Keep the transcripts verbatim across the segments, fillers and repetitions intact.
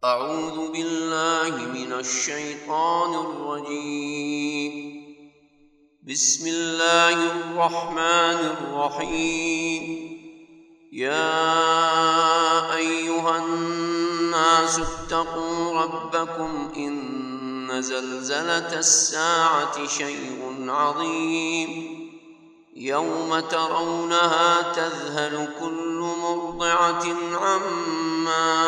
أعوذ بالله من الشيطان الرجيم. بسم الله الرحمن الرحيم. يا أيها الناس اتقوا ربكم إن زلزلة الساعة شيء عظيم. يوم ترونها تذهل كل مرضعة عما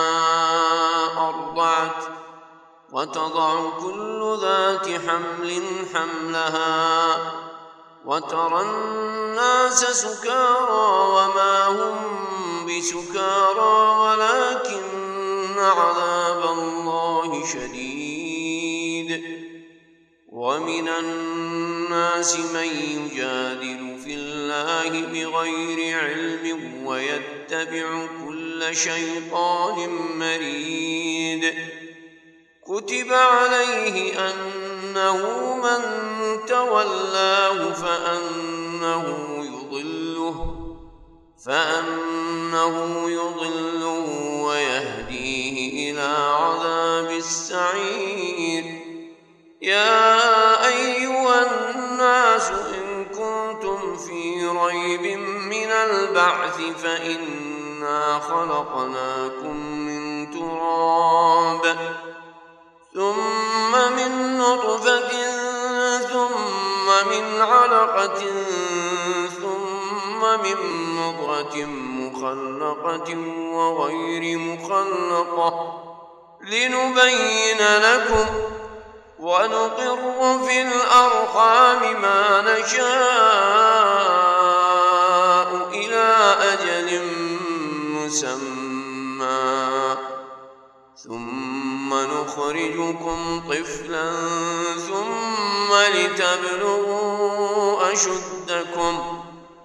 أرضعت وتضع كل ذات حمل حملها وترى الناس سكارى وما هم بسكارى ولكن عذاب الله شديد. ومن الناس من يجادل في الله بغير علم ويتبع كل شيطان مريد. كتب عليه أنه من تولاه فأنه يضله فأنه يضله ويهديه إلى عذاب السعير. يا أيها الناس إن كنتم في ريب من البعث فإنا خلقناكم من تراب ثم من نطفة ثم من علقة ثم من مضغة مخلقة وغير مخلقة لنبين لكم ونقر في الأرحام ما نشاء إلى أجل مسمى ثم نخرجكم طفلا ثم لتبلغوا أشدكم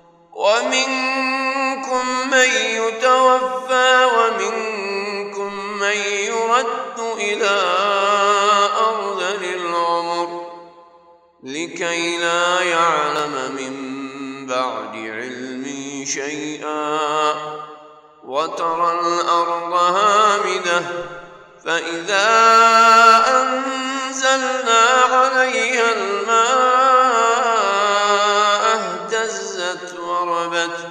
ومنكم من يتوفى ومنكم من يرد إلى أرذل العمر لكي لا يعلم من بعد علم شيئا. وترى الأرض هامدة فإذا أنزلنا عليها الماء اهتزت وربت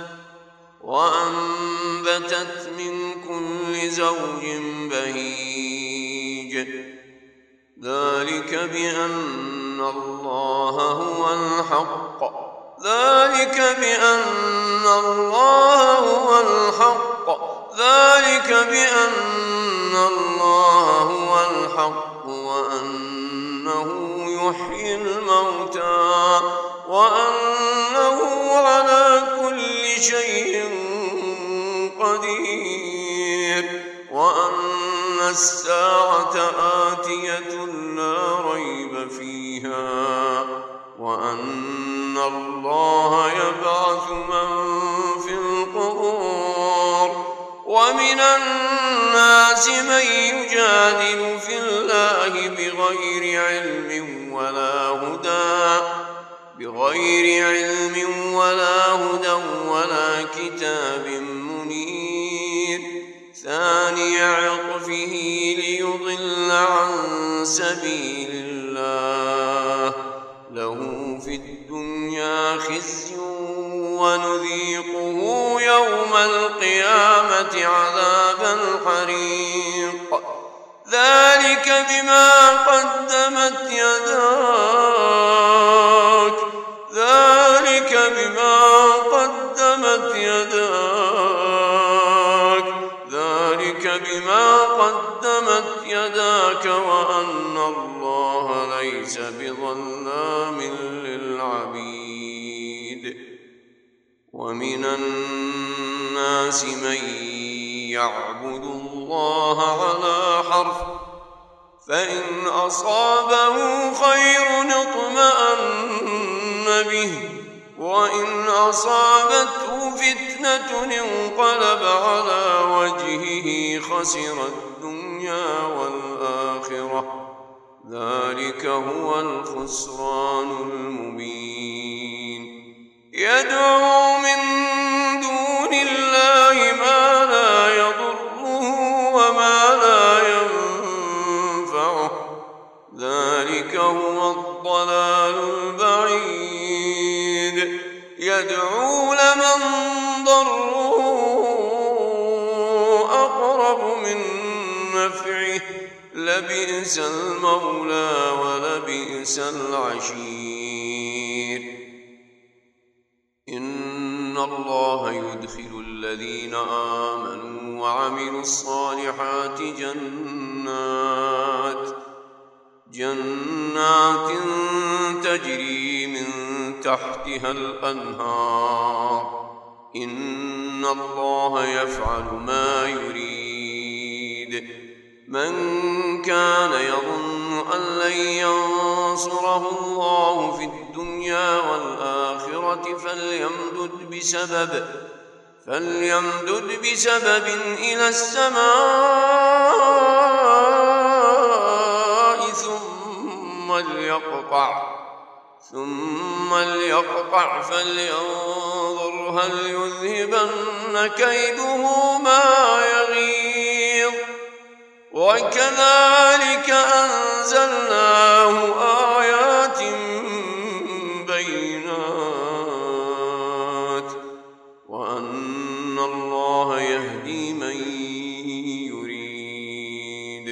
وأنبتت من كل زوج بهيج. ذلك بأن الله هو الحق ذلك بأن الله هو الحق ذلك بأن الله هو الحق وأنه يحيي الموتى وأنه على كل شيء قدير وأن الساعة آتية لا ريب فيها وأن الله يبعث من في القبور. ومن الناس من يجادل في الله بغير علم ولا هدى بغير علم ولا هدى ولا كتاب منير. ثاني عطفه ليضل عن سبيل الله له في الدنيا خزي ونذيقه يوم القيامة عذاب الحريق. ذلك بما قدمت يداك ذلك بما قدمت يداك ذلك بما قدمت يداك وأن الله ليس بظلام للعبيد. ومن الناس من يعبد الله على حرف فإن أصابه خير اطمأن به وإن أصابته فتنة انقلب على وجهه خسر الدنيا والآخرة ذلك هو الخسران المبين. يدعو من دون الله ما لا يضره وما لا ينفعه من نفعه لبئس المولى ولبئس العشير. إن الله يدخل الذين آمنوا وعملوا الصالحات جنات جنات تجري من تحتها الأنهار. إن الله يفعل ما يريد. من كان يظن أن لن ينصره الله في الدنيا والآخرة فليمدد بسبب فليمدد بسبب إلى السماء ثم ليقطع ثم ليقطع فلينظر هل يذهبن كيده ما يغيظ. وكذلك أنزلناه آيات بينات وأن الله يهدي من يريد.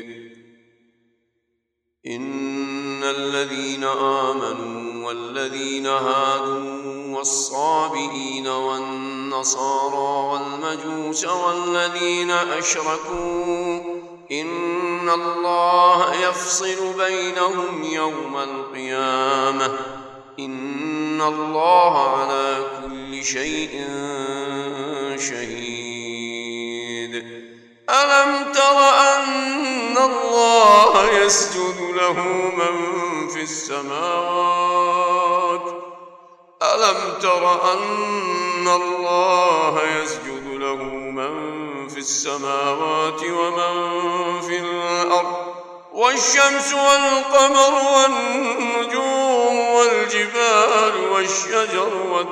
إن الذين آمنوا والذين هادوا والصابئين والنصارى والمجوس والذين أشركوا إن الله يفصل بينهم يوم القيامة. إن الله على كل شيء شهيد. ألم تر أن الله يسجد له من في السماوات ألم تر أن الله يسجد له من في السماوات ومن في الأرض والشمس والقمر والنجوم والجبال والشجر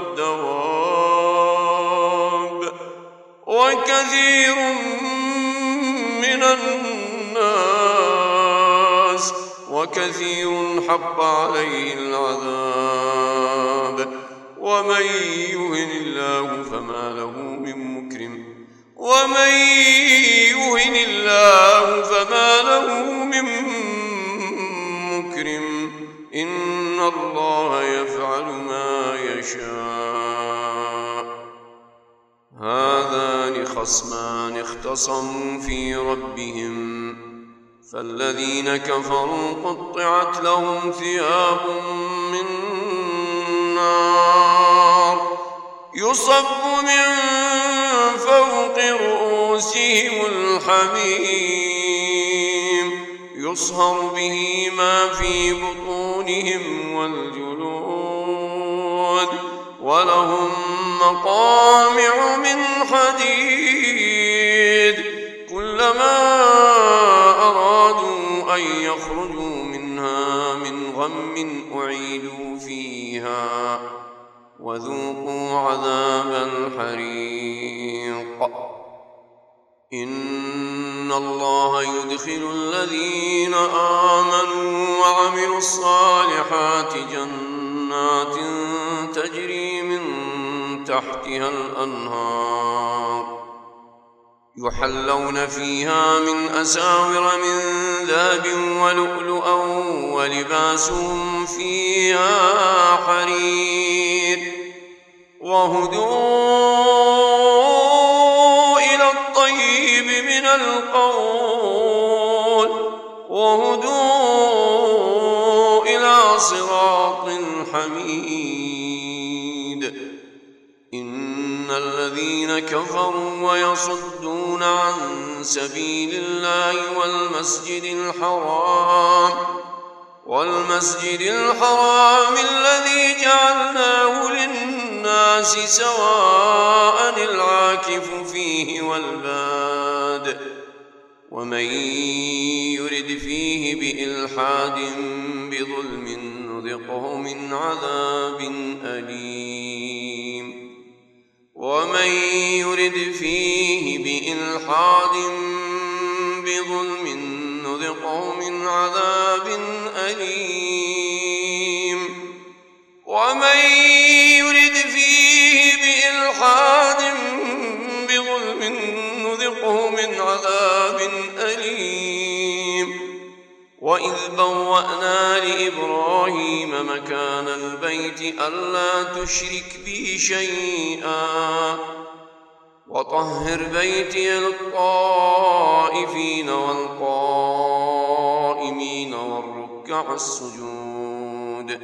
والدواب وكثير من الناس وكثير حق عليه العذاب. ومن يهن الله فما له من مكرم ومن يهن الله فما له من مكرم. إن الله يفعل ما يشاء. هذان خصمان اختصموا في ربهم فالذين كفروا قطعت لهم ثياب من نار يصب من فوق رؤوسهم الحميم يصهر به ما في بطونهم والجلود ولهم مقامع من حديد كلما أرادوا أن يخرجوا منها من غم أعيدوا فيها وذوقوا عذاب الحريق. إن الله يدخل الذين آمنوا وعملوا الصالحات جنات تجري من تحتها الأنهار يحلون فيها من أساور من ذهب ولؤلؤا ولباسهم فيها حرير وهدوا إلى الطيب من القول وهدوا إلى صراط حميد. إن الذين كفروا ويصدون عن سبيل الله والمسجد الحرام والمسجد الحرام الذي جعلناه للناس سواء العاكف فيه والباد ومن يرد فيه بإلحاد بظلم نذقه من عذاب أليم. ومن يرد فيه بإلحاد بظلم نذقه من عذاب أليم. ومن يرد فيه بإلحاد بظلم نذقه من عذاب أليم. وإذ بوأنا لإبراهيم مكان البيت ألا تشرك بي شيئا وطهر بيتي للطائفين والقائمين والركع السجود.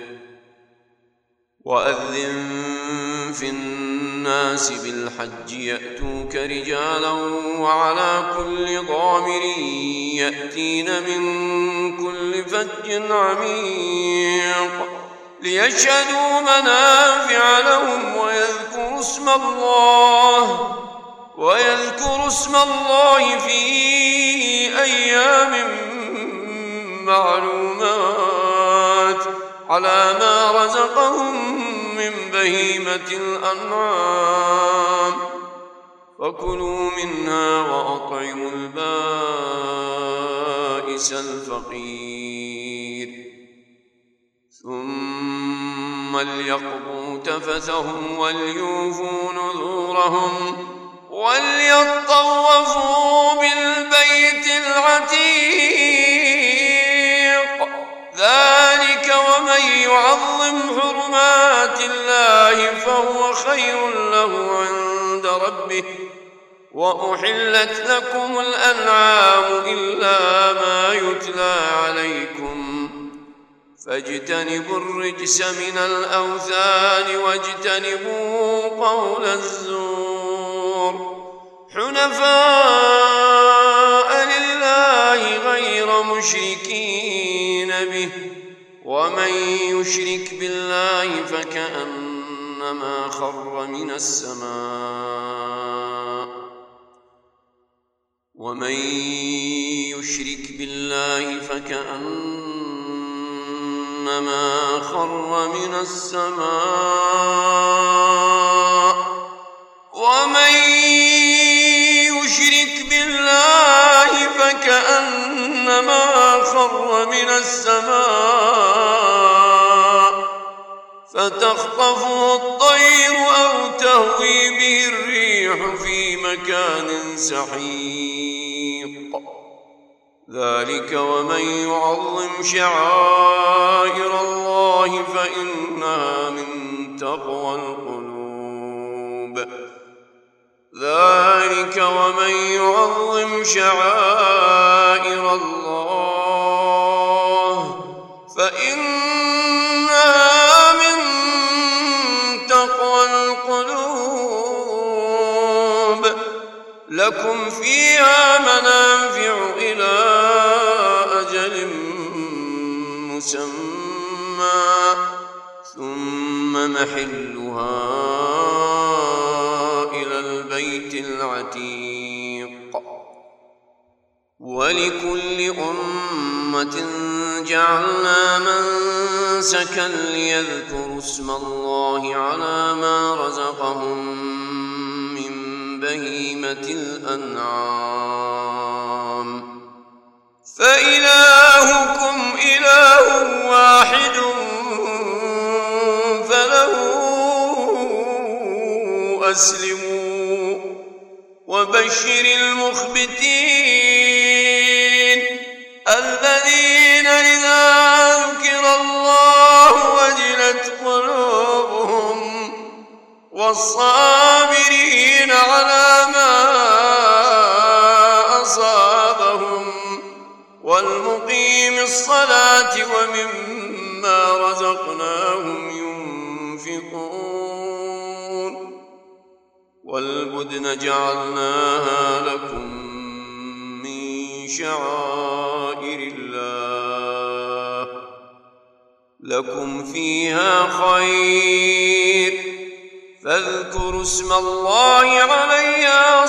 وأذن في الناس بالحج يأتوك رجالا وعلى كل ضامر يأتين من كل فج عميق ليشهدوا منافع لهم ويذكروا اسم الله ويذكروا اسم الله في أيام معلومات على ما رزقهم من بهيمة الأنعام فكلوا منها وأطعموا البائس الفقير ثم ليقضوا تفثهم وليوفوا نذورهم وليطوفوا بالبيت العتيق ذلك ومن يعظم حرمات الله فهو خير له عند ربه. وأحلت لكم الأنعام إلا ما يتلى عليكم فاجتنبوا الرجس من الأوثان واجتنبوا قول الزور حنفاء لله غير مشركين به ومن يشرك بالله فكأنما خر من السماء ومن يشرك بالله فكأنما خر من السماء ومن يشرك بالله فكأنما خر من السماء فتخطفه الطير أو تهوي به الريح في مكان سحيق ذلك ومن يعظم شعائر الله فإنها من تقوى القلوب ذلك ومن يعظم شعائر الله فإنها من تقوى القلوب لكم فيها منافع إلى أجل مسمى ثم محلها إلى البيت العتيق. ولكل أمة جعلنا منسكا ليذكروا اسم الله على ما رزقهم من بهيمة الأنعام فإلهكم إله واحد فله أسلموا وبشر المخبتين الذين إذا ذكر الله وجلت قلوبهم والصابرين على ما أصابهم والمقيم الصلاة ومما رزقناهم ينفقون والبدن جعلناها لكم من شعائر الله لكم فيها خير فاذكروا اسم الله عليها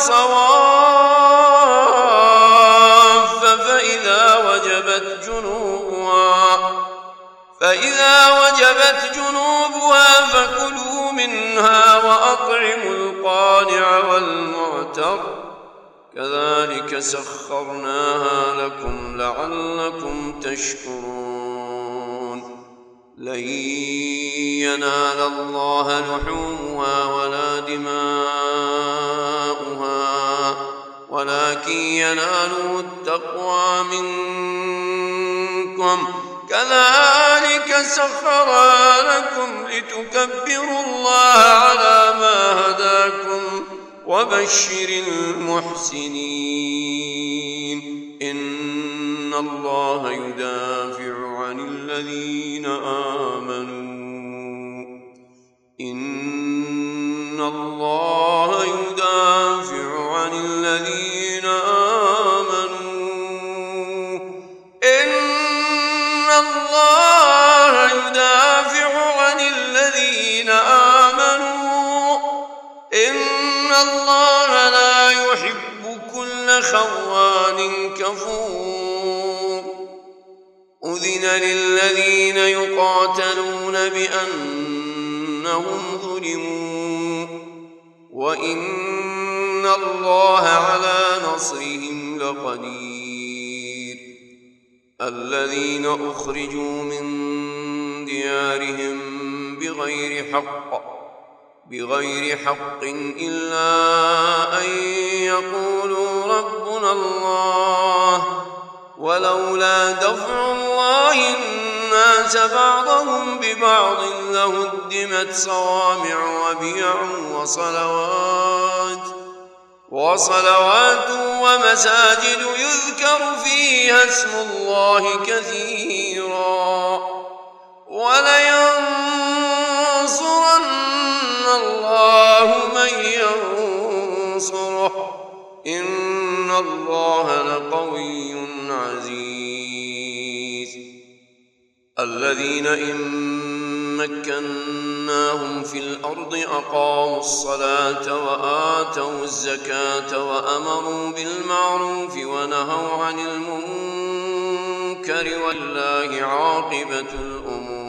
صواف فإذا وجبت جنوبها فإذا وجبت جنوبها فكلوا منها وأطعموا القانع والمعتر كذلك سخرناها لكم لعلكم تشكرون. لن ينال الله لحومها ولا دماؤها ولكن ولكن يناله التقوى منكم كذلك سخرها لكم لتكبروا الله على ما هداكم وبشر المحسنين إن الله يدافع عن الذين آمنوا إن الله يدافع عن الذين آمنوا إن الله يدافع عن الذين آمنوا إن الله لا يحب كل خوان كفور أذن للذين يقاتلون بأنهم ظلموا وإن الله على نصرهم لقدير الذين أخرجوا من ديارهم بغير حق بغير حق إلا أن يقولوا ربنا الله ولولا دفع الله الناس بعضهم ببعض لهدمت صوامع وبيع وصلوات وصلوات ومساجد يذكر فيها اسم الله كثيرا ولينصرن الله من ينصره إن الله لقوي عزيز الذين إن مكناهم في الأرض أقاموا الصلاة وآتوا الزكاة وأمروا بالمعروف ونهوا عن المنكر ولله عاقبة الأمور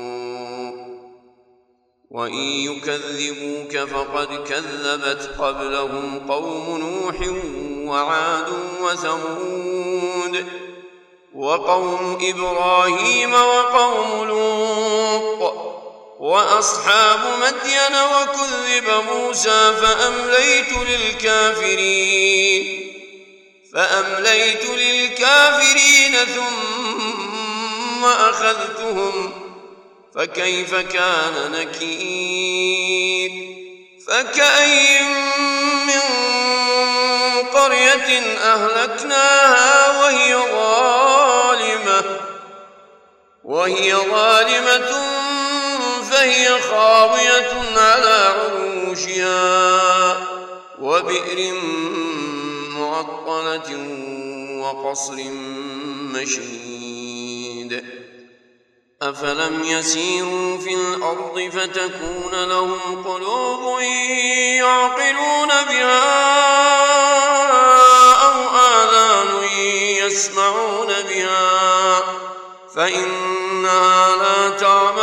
وإن يكذبوك فقد كذبت قبلهم قوم نوح وعاد وثمود وقوم إبراهيم وقوم لوط وأصحاب مدين وكذب موسى فأمليت للكافرين فأمليت للكافرين ثم أخذتهم فكيف كان نكير فكأي من قرية أهلكناها وهي ظالمة وهي ظالمة فهي خاوية على عروشها وبئر معطلة وقصر مشيد أفلم يسيروا في الأرض فتكون لهم قلوب يعقلون بها أو آذان يسمعون بها فإنها لا تعمى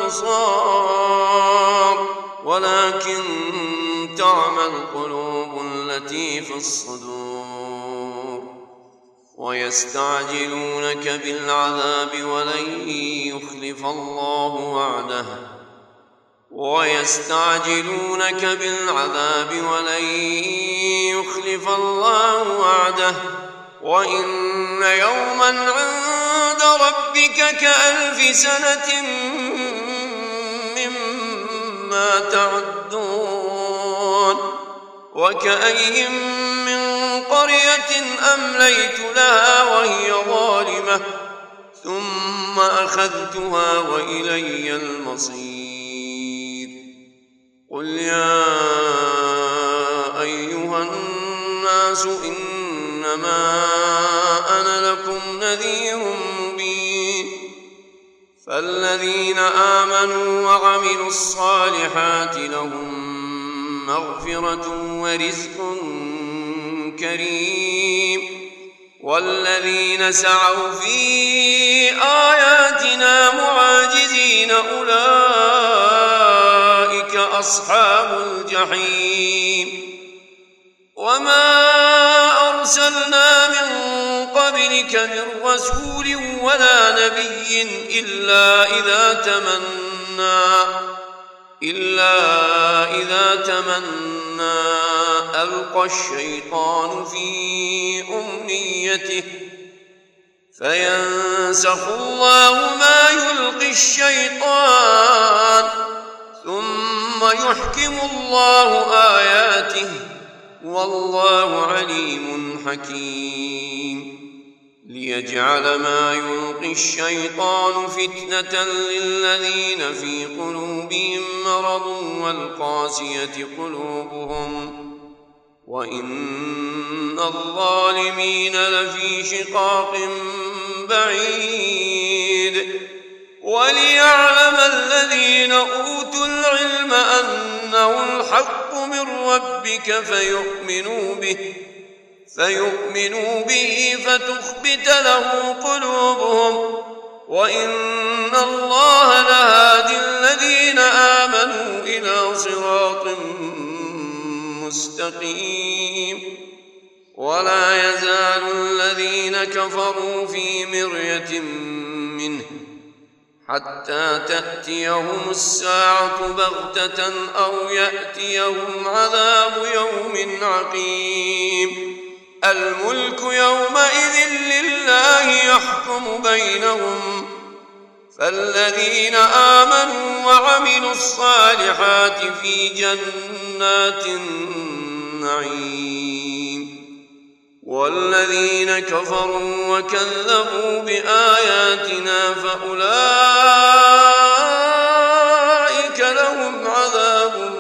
الأبصار ولكن تعمى القلوب التي في الصدور ويستعجلونك بالعذاب ولن يخلف الله وعده ويستعجلونك بالعذاب ولن يخلف الله وعده وإن يوما عند ربك كألف سنة مما تعدون وكأي من قرية أمليت لها وهي ظالمة ثم أخذتها وإلي المصير قل يا أيها الناس إنما أنا لكم نذير مبين فالذين آمنوا وعملوا الصالحات لهم مغفرة ورزق كريم والذين سعوا في آياتنا معاجزين أولئك أصحاب الجحيم وما أرسلنا من قبلك من رسول ولا نبي إلا إذا تمنى إلا إذا تمنى ألقى الشيطان في أمنيته فينسخ الله ما يلقي الشيطان ثم يحكم الله آياته والله عليم حكيم ليجعل ما يلقي الشيطان فتنة للذين في قلوبهم مرض والقاسية قلوبهم وإن الظالمين لفي شقاق بعيد وليعلم الذين أوتوا العلم أنه الحق من ربك فيؤمنوا به فيؤمنوا به فتخبت له قلوبهم وإن الله لهادي الذين آمنوا إلى صراط مستقيم ولا يزال الذين كفروا في مرية منه حتى تأتيهم الساعة بغتة أو يأتيهم عذاب يوم عقيم الملك يومئذ لله يحكم بينهم فالذين آمنوا وعملوا الصالحات في جنات النعيم والذين كفروا وكذبوا بآياتنا فأولئك لهم عذاب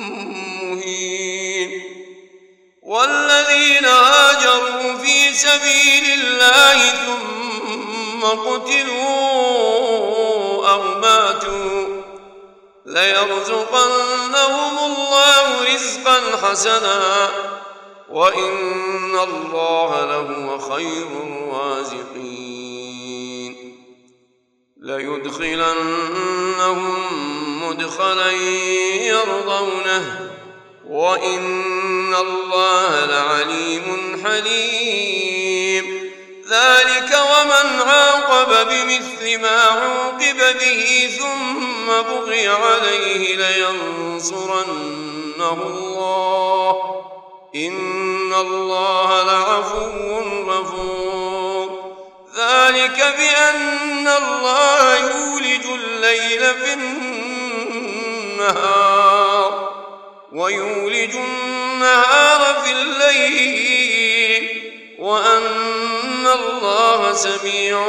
مهين والذين هاجروا في سبيل الله ثم قتلوا أو ماتوا ليرزقنهم الله رزقا حسنا وإن الله لهو خير الرازقين ليدخلنهم مدخلا يرضونه وإن الله لعليم حليم ذلك ومن عاقب بمثل ما عوقب به ثم بغي عليه لينصرنه الله إن الله لعفو غفور ذلك بأن الله يولج الليل في النهار ويولج النهار في الليل وأن الله سميع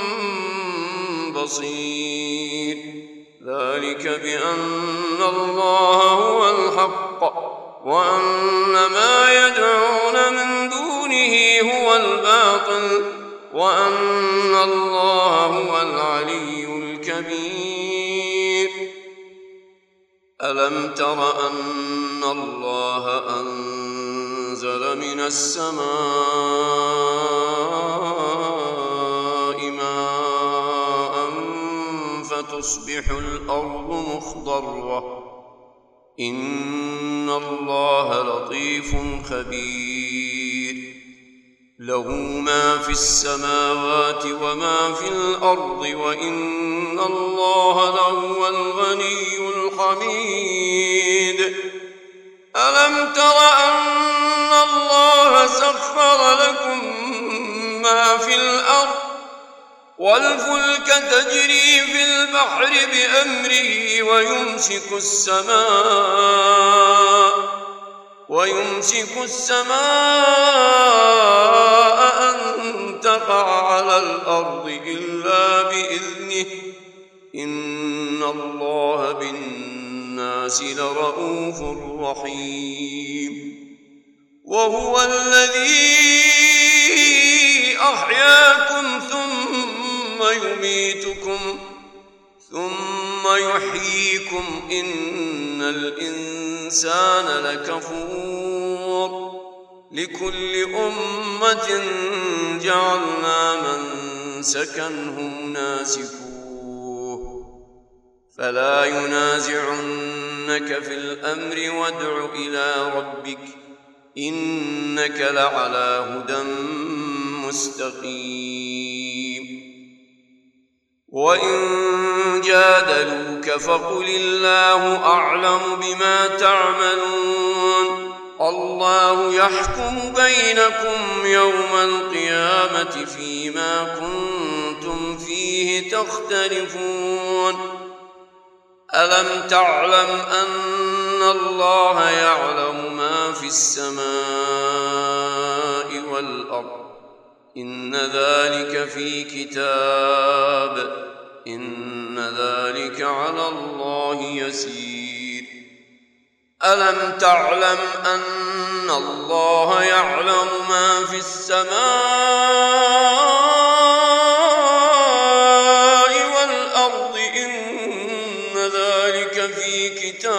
بصير ذلك بأن الله هو الحق وأن ما يدعون من دونه هو الباطل وأن الله هو العلي الكبير ألم تر أن الله أنزل من السماء ماء فتصبح الأرض مخضرة إن الله لطيف خبير له ما في السماوات وما في الأرض وإن الله لهو الغني الحميد ألم تر أن الله سخر لكم ما في الأرض والفلك تجري في البحر بأمره ويمسك السماء ويمسك السماء أن تقع على الأرض إلا بإذنه إن الله بالناس لرؤوف رحيم وهو الذي أحياكم ثم يميتكم ثم يحييكم إن الإنسان لكفور لكل أمة جعلنا منسكا هم ناسكوه فلا ينازعنك في الأمر وادع إلى ربك إنك لعلى هدى مستقيم وإن جادلوك فقل الله أعلم بما تعملون الله يحكم بينكم يوم القيامة فيما كنتم فيه تختلفون ألم تعلم أن الله يعلم ما في السماء والأرض إن ذلك في كتاب إن ذلك على الله يسير ألم تعلم أن الله يعلم ما في السماء والأرض إن ذلك في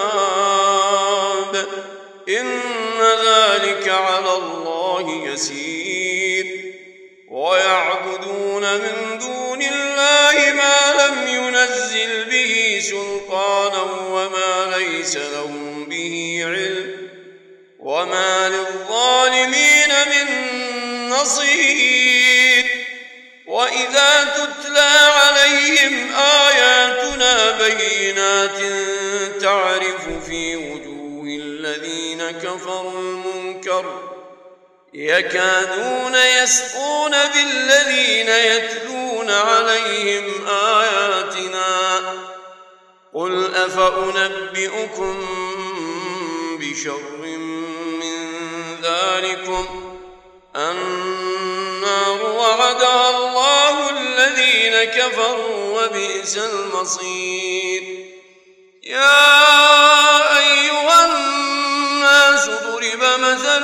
كتاب إن ذلك على الله يسير ويعبدون من دون الله ما لم ينزل به سلطانا وما ليس لهم به علم وما للظالمين من نصير وإذا تتلى عليهم آياتنا بينات تعرف في وجوه الذين كفروا المنكر يكادون يسقون بالذين يتلون عليهم آياتنا قل أفأنبئكم بشر من ذلكم النار وعدها الله الذين كفروا وبئس المصير يا أيها الناس ضرب مثل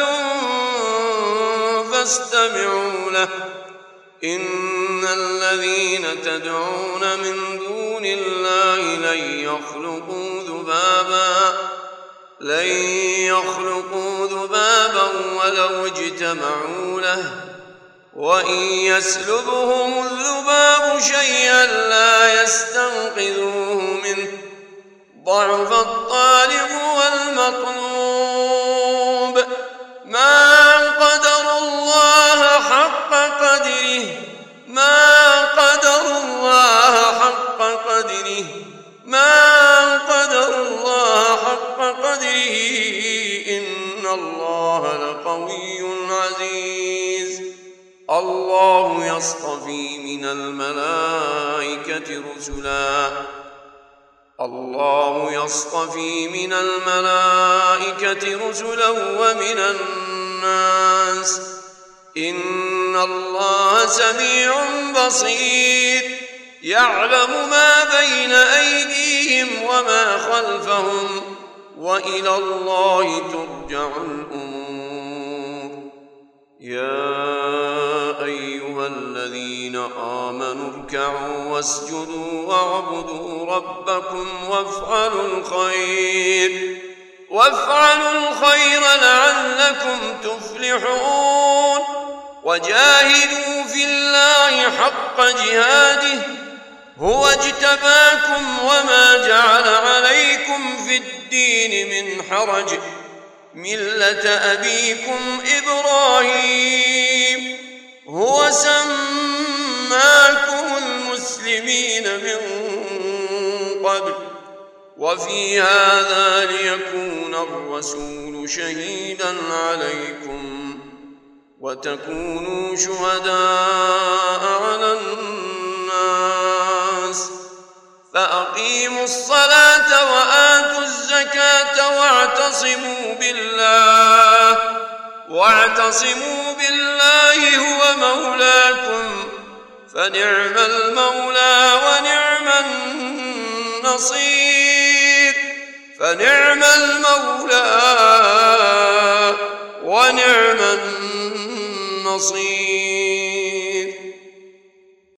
فاستمعوا له إن الذين تدعون من دون الله لن يخلقوا ذبابا لن يخلقوا ذبابا ولو اجتمعوا له وإن يسلبهم الذباب شيئا لا يستنقذوه منه ضعف الطالب والمطلوب ما قدر الله حق قدره ما قدر الله حق قدره ما قدر الله حق قدره إن الله لقوي عزيز الله يصطفي من الملائكة رسلا الله يصطفي من الملائكة رسلا ومن الناس إن الله سميع بصير يعلم ما بين أيديهم وما خلفهم وإلى الله ترجع الأمور يا أيها الذين آمنوا اركعوا واسجدوا واعبدوا ربكم وافعلوا الخير وافعلوا الخير لعلكم تفلحون وجاهدوا في الله حق جهاده هو اجتباكم وما جعل عليكم في الدين من حرج ملة أبيكم إبراهيم هو سماكم المسلمين من قبل وفي هذا ليكون الرسول شهيدا عليكم وتكونوا شهداء على الناس فأقيموا الصلاة وآتوا الزكاة واعتصموا بالله واعتصموا بالله هو مولاكم فنعم المولى ونعم النصير فنعم المولى